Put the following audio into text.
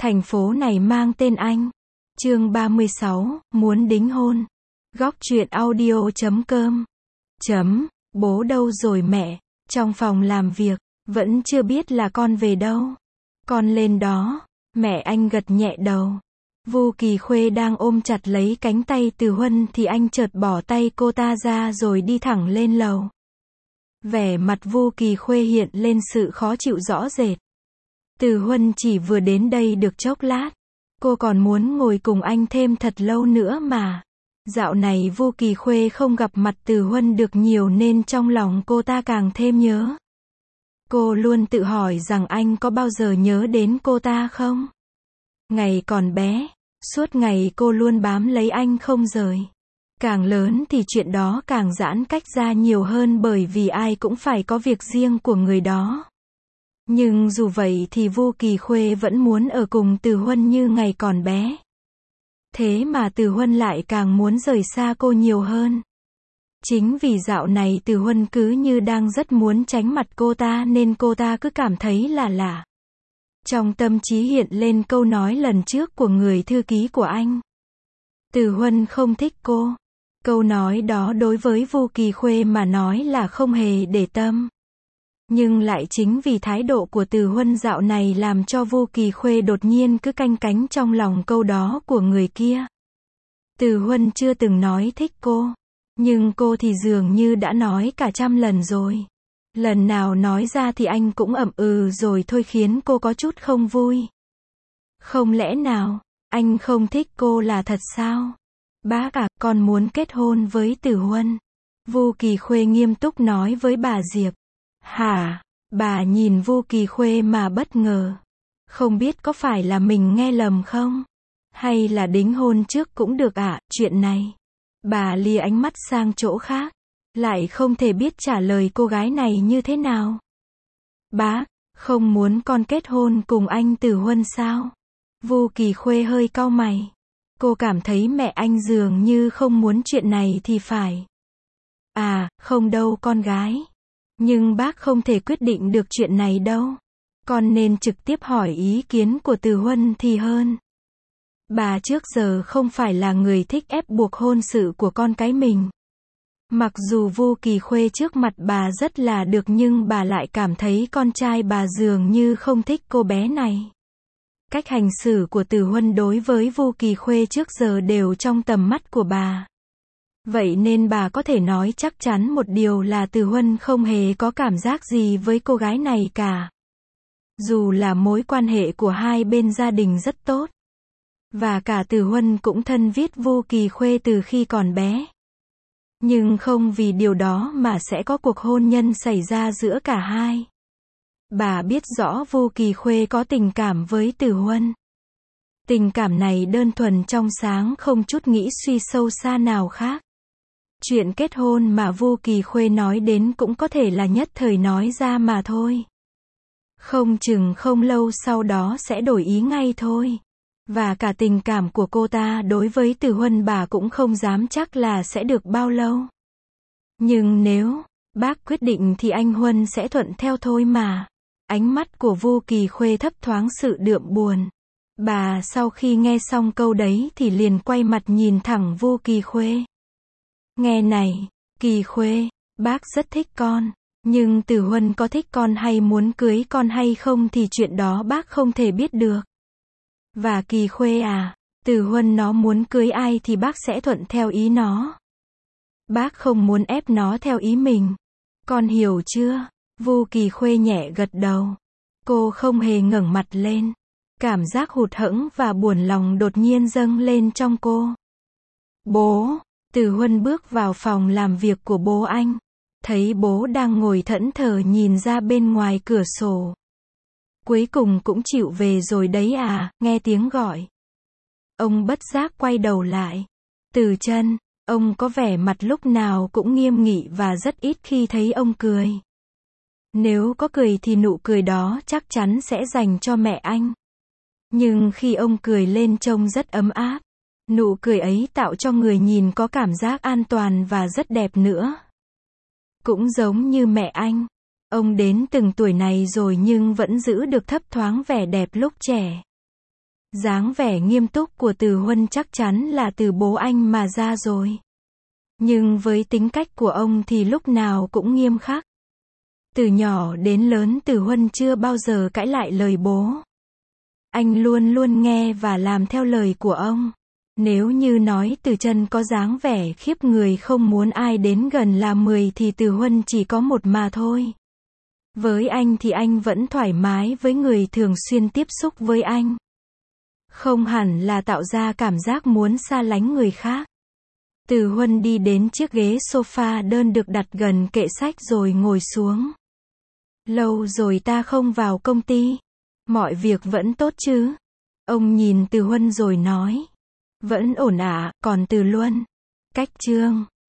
Thành phố này mang tên anh. Chương 36, muốn đính hôn. Góc truyện audio.com. Bố đâu rồi mẹ? Trong phòng làm việc, vẫn chưa biết là con về đâu. Con lên đó. Mẹ anh gật nhẹ đầu. Vu Kỳ Khuê đang ôm chặt lấy cánh tay Từ Huân thì anh chợt bỏ tay cô ta ra rồi đi thẳng lên lầu. Vẻ mặt Vu Kỳ Khuê hiện lên sự khó chịu rõ rệt. Từ Huân chỉ vừa đến đây được chốc lát. Cô còn muốn ngồi cùng anh thêm thật lâu nữa mà. Dạo này Vu Kỳ Khuê không gặp mặt Từ Huân được nhiều nên trong lòng cô ta càng thêm nhớ. Cô luôn tự hỏi rằng anh có bao giờ nhớ đến cô ta không? Ngày còn bé, suốt ngày cô luôn bám lấy anh không rời. Càng lớn thì chuyện đó càng giãn cách ra nhiều hơn bởi vì ai cũng phải có việc riêng của người đó. Nhưng dù vậy thì Vu Kỳ Khuê vẫn muốn ở cùng Từ Huân như ngày còn bé. Thế mà Từ Huân lại càng muốn rời xa cô nhiều hơn. Chính vì dạo này Từ Huân cứ như đang rất muốn tránh mặt cô ta nên cô ta cứ cảm thấy là lạ. Trong tâm trí hiện lên câu nói lần trước của người thư ký của anh. Từ Huân không thích cô. Câu nói đó đối với Vu Kỳ Khuê mà nói là không hề để tâm. Nhưng lại chính vì thái độ của Từ Huân dạo này làm cho Vu Kỳ Khuê đột nhiên cứ canh cánh trong lòng câu đó của người kia. Từ Huân chưa từng nói thích cô. Nhưng cô thì dường như đã nói cả 100 lần rồi. Lần nào nói ra thì anh cũng ậm ừ rồi thôi khiến cô có chút không vui. Không lẽ nào, anh không thích cô là thật sao? Bác à, con muốn kết hôn với Từ Huân. Vu Kỳ Khuê nghiêm túc nói với bà Diệp. Hả? Bà nhìn Vu Kỳ Khuê mà bất ngờ. Không biết có phải là mình nghe lầm không? Hay là đính hôn trước cũng được ạ, chuyện này. Bà lìa ánh mắt sang chỗ khác. Lại không thể biết trả lời cô gái này như thế nào. Bác, không muốn con kết hôn cùng anh Từ Huân sao? Vu Kỳ Khuê hơi cau mày. Cô cảm thấy mẹ anh dường như không muốn chuyện này thì phải. À, không đâu con gái. Nhưng bác không thể quyết định được chuyện này đâu. Con nên trực tiếp hỏi ý kiến của Từ Huân thì hơn. Bà trước giờ không phải là người thích ép buộc hôn sự của con cái mình. Mặc dù Vu Kỳ Khuê trước mặt bà rất là được nhưng bà lại cảm thấy con trai bà dường như không thích cô bé này. Cách hành xử của Từ Huân đối với Vu Kỳ Khuê trước giờ đều trong tầm mắt của bà. Vậy nên bà có thể nói chắc chắn một điều là Từ Huân không hề có cảm giác gì với cô gái này cả. Dù là mối quan hệ của hai bên gia đình rất tốt. Và cả Từ Huân cũng thân viết Vu Kỳ Khuê từ khi còn bé. Nhưng không vì điều đó mà sẽ có cuộc hôn nhân xảy ra giữa cả hai. Bà biết rõ Vu Kỳ Khuê có tình cảm với Từ Huân. Tình cảm này đơn thuần trong sáng không chút nghĩ suy sâu xa nào khác. Chuyện kết hôn mà Vu Kỳ Khuê nói đến cũng có thể là nhất thời nói ra mà thôi. Không chừng không lâu sau đó sẽ đổi ý ngay thôi. Và cả tình cảm của cô ta đối với Từ Huân bà cũng không dám chắc là sẽ được bao lâu. Nhưng nếu bác quyết định thì anh Huân sẽ thuận theo thôi mà. Ánh mắt của Vu Kỳ Khuê thấp thoáng sự đượm buồn. Bà sau khi nghe xong câu đấy thì liền quay mặt nhìn thẳng Vu Kỳ Khuê. Nghe này, Kỳ Khuê, bác rất thích con. Nhưng Từ Huân có thích con hay muốn cưới con hay không thì chuyện đó bác không thể biết được. Và Kỳ Khuê à, Từ Huân nó muốn cưới ai thì bác sẽ thuận theo ý nó. Bác không muốn ép nó theo ý mình. Con hiểu chưa? Vu Kỳ Khuê nhẹ gật đầu. Cô không hề ngẩng mặt lên. Cảm giác hụt hẫng và buồn lòng đột nhiên dâng lên trong cô. Bố! Từ Huân bước vào phòng làm việc của bố anh. Thấy bố đang ngồi thẫn thờ nhìn ra bên ngoài cửa sổ. Cuối cùng cũng chịu về rồi đấy à, nghe tiếng gọi. Ông bất giác quay đầu lại. Từ Chân, ông có vẻ mặt lúc nào cũng nghiêm nghị và rất ít khi thấy ông cười. Nếu có cười thì nụ cười đó chắc chắn sẽ dành cho mẹ anh. Nhưng khi ông cười lên trông rất ấm áp. Nụ cười ấy tạo cho người nhìn có cảm giác an toàn và rất đẹp nữa. Cũng giống như mẹ anh. Ông đến từng tuổi này rồi nhưng vẫn giữ được thấp thoáng vẻ đẹp lúc trẻ. Dáng vẻ nghiêm túc của Từ Huân chắc chắn là từ bố anh mà ra rồi. Nhưng với tính cách của ông thì lúc nào cũng nghiêm khắc. Từ nhỏ đến lớn Từ Huân chưa bao giờ cãi lại lời bố. Anh luôn luôn nghe và làm theo lời của ông. Nếu như nói Từ Chân có dáng vẻ khiếp người không muốn ai đến gần là 10 thì Từ Huân chỉ có 1 mà thôi. Với anh thì anh vẫn thoải mái với người thường xuyên tiếp xúc với anh. Không hẳn là tạo ra cảm giác muốn xa lánh người khác. Từ Huân đi đến chiếc ghế sofa đơn được đặt gần kệ sách rồi ngồi xuống. Lâu rồi ta không vào công ty. Mọi việc vẫn tốt chứ? Ông nhìn Từ Huân rồi nói. Vẫn ổn ạ, còn Từ Luân? Cách Trương.